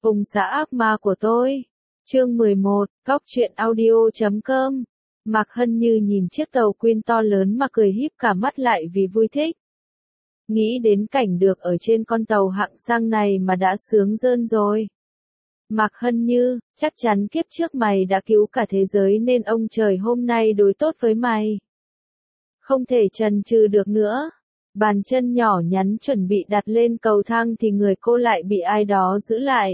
Ông xã ác ma của tôi. Chương 11, Góc truyện audio.com. Mạc Hân Như nhìn chiếc tàu Queen to lớn mà cười híp cả mắt lại vì vui thích. Nghĩ đến cảnh được ở trên con tàu hạng sang này mà đã sướng rơn rồi. Mạc Hân Như, chắc chắn kiếp trước mày đã cứu cả thế giới nên ông trời hôm nay đối tốt với mày. Không thể chần chừ được nữa. Bàn chân nhỏ nhắn chuẩn bị đặt lên cầu thang thì người cô lại bị ai đó giữ lại.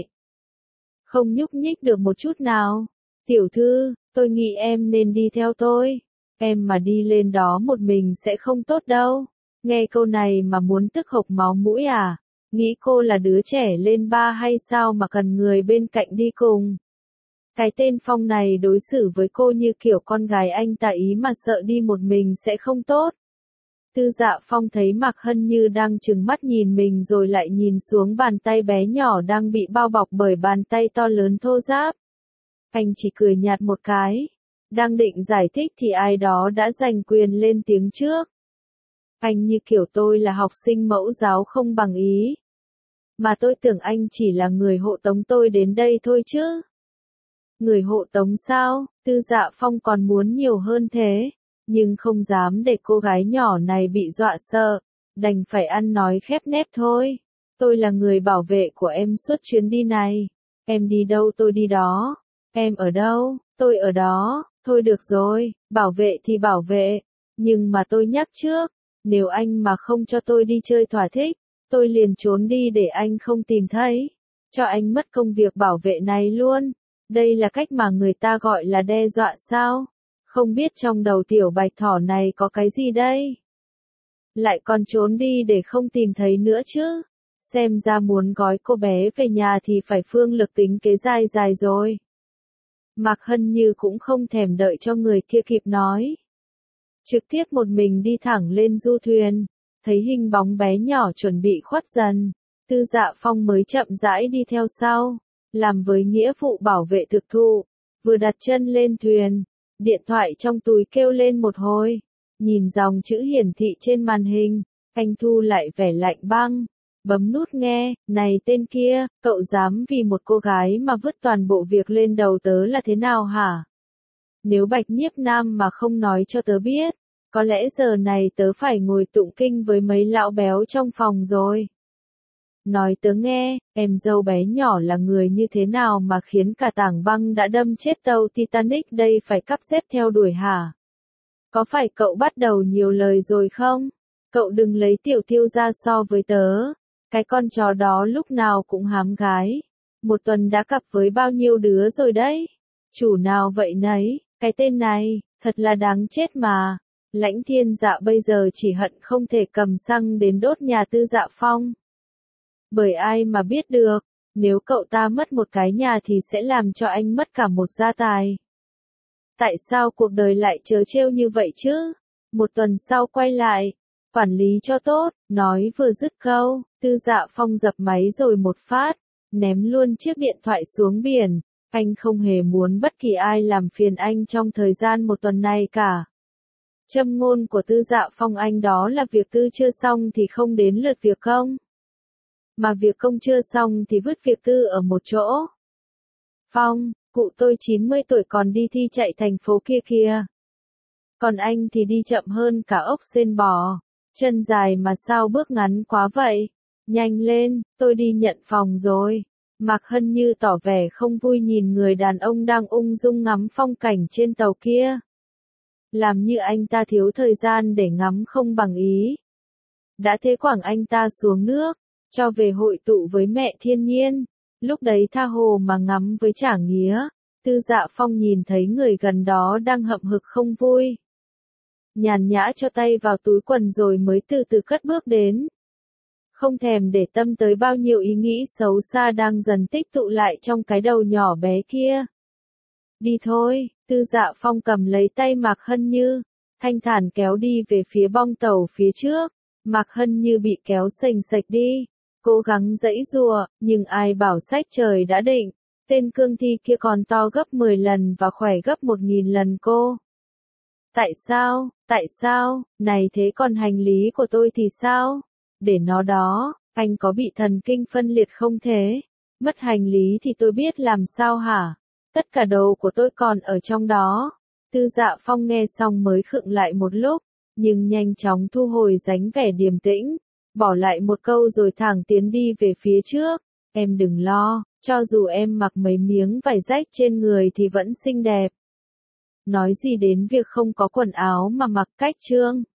Không nhúc nhích được một chút nào. Tiểu thư, tôi nghĩ em nên đi theo tôi. Em mà đi lên đó một mình sẽ không tốt đâu. Nghe câu này mà muốn tức hộc máu mũi à? Nghĩ cô là đứa trẻ lên ba hay sao mà cần người bên cạnh đi cùng? Cái tên Phong này đối xử với cô như kiểu con gái anh ta ý mà sợ đi một mình sẽ không tốt. Tư Dạ Phong thấy Mạc Hân Như đang trừng mắt nhìn mình rồi lại nhìn xuống bàn tay bé nhỏ đang bị bao bọc bởi bàn tay to lớn thô ráp. Anh chỉ cười nhạt một cái. Đang định giải thích thì ai đó đã giành quyền lên tiếng trước. Anh như kiểu tôi là học sinh mẫu giáo không bằng ý. Mà tôi tưởng anh chỉ là người hộ tống tôi đến đây thôi chứ. Người hộ tống sao? Tư Dạ Phong còn muốn nhiều hơn thế. Nhưng không dám để cô gái nhỏ này bị dọa sợ. Đành phải ăn nói khép nép thôi. Tôi là người bảo vệ của em suốt chuyến đi này. Em đi đâu tôi đi đó. Em ở đâu, tôi ở đó. Thôi được rồi, bảo vệ thì bảo vệ. Nhưng mà tôi nhắc trước. Nếu anh mà không cho tôi đi chơi thỏa thích, tôi liền trốn đi để anh không tìm thấy. Cho anh mất công việc bảo vệ này luôn. Đây là cách mà người ta gọi là đe dọa sao? Không biết trong đầu tiểu bạch thỏ này có cái gì đây? Lại còn trốn đi để không tìm thấy nữa chứ? Xem ra muốn gói cô bé về nhà thì phải phương lực tính kế dài dài rồi. Mạc Hân Như cũng không thèm đợi cho người kia kịp nói. Trực tiếp một mình đi thẳng lên du thuyền, thấy hình bóng bé nhỏ chuẩn bị khuất dần. Tư Dạ Phong mới chậm rãi đi theo sau, làm với nghĩa vụ bảo vệ thực thụ. Vừa đặt chân lên thuyền, điện thoại trong túi kêu lên một hồi. Nhìn dòng chữ hiển thị trên màn hình, anh thu lại vẻ lạnh băng. Bấm nút nghe, này tên kia, cậu dám vì một cô gái mà vứt toàn bộ việc lên đầu tớ là thế nào hả? Nếu Bạch Nhiếp Nam mà không nói cho tớ biết, có lẽ giờ này tớ phải ngồi tụng kinh với mấy lão béo trong phòng rồi. Nói tớ nghe, em dâu bé nhỏ là người như thế nào mà khiến cả tảng băng đã đâm chết tàu Titanic đây phải cắp xếp theo đuổi hả? Có phải cậu bắt đầu nhiều lời rồi không? Cậu đừng lấy tiểu Thiêu ra so với tớ. Cái con chó đó lúc nào cũng hám gái. Một tuần đã cặp với bao nhiêu đứa rồi đấy. Chủ nào vậy nấy, cái tên này, thật là đáng chết mà. Lãnh Thiên Dạ bây giờ chỉ hận không thể cầm xăng đến đốt nhà Tư Dạ Phong. Bởi ai mà biết được, nếu cậu ta mất một cái nhà thì sẽ làm cho anh mất cả một gia tài. Tại sao cuộc đời lại trớ trêu như vậy chứ? Một tuần sau quay lại, quản lý cho tốt, nói vừa dứt câu, Tư Dạ Phong dập máy rồi một phát, ném luôn chiếc điện thoại xuống biển. Anh không hề muốn bất kỳ ai làm phiền anh trong thời gian một tuần này cả. Châm ngôn của Tư Dạ Phong anh đó là việc tư chưa xong thì không đến lượt việc công. Mà việc công chưa xong thì vứt việc tư ở một chỗ. Phong, cụ tôi 90 tuổi còn đi thi chạy thành phố kia kìa. Còn anh thì đi chậm hơn cả ốc sên bò. Chân dài mà sao bước ngắn quá vậy? Nhanh lên, tôi đi nhận phòng rồi. Mạc Hân Như tỏ vẻ không vui nhìn người đàn ông đang ung dung ngắm phong cảnh trên tàu kia. Làm như anh ta thiếu thời gian để ngắm không bằng ý. Đã thế quẳng anh ta xuống nước, cho về hội tụ với mẹ thiên nhiên. Lúc đấy tha hồ mà ngắm với chả nghía. Tư Dạ Phong nhìn thấy người gần đó đang hậm hực không vui. Nhàn nhã cho tay vào túi quần rồi mới từ từ cất bước đến. Không thèm để tâm tới bao nhiêu ý nghĩ xấu xa đang dần tích tụ lại trong cái đầu nhỏ bé kia. Đi thôi, Tư Dạ Phong cầm lấy tay Mạc Hân Như, thanh thản kéo đi về phía bong tàu phía trước. Mạc Hân Như bị kéo xềnh xệch đi, cố gắng giãy giụa, nhưng ai bảo sách trời đã định, tên cương thi kia còn to gấp 10 lần và khỏe gấp 1000 lần cô. Tại sao, này thế còn hành lý của tôi thì sao? Để nó đó, anh có bị thần kinh phân liệt không thế? Mất hành lý thì tôi biết làm sao hả? Tất cả đồ của tôi còn ở trong đó. Tư Dạ Phong nghe xong mới khựng lại một lúc, nhưng nhanh chóng thu hồi dáng vẻ điềm tĩnh, bỏ lại một câu rồi thẳng tiến đi về phía trước. Em đừng lo, cho dù em mặc mấy miếng vải rách trên người thì vẫn xinh đẹp. Nói gì đến việc không có quần áo mà mặc cách Trương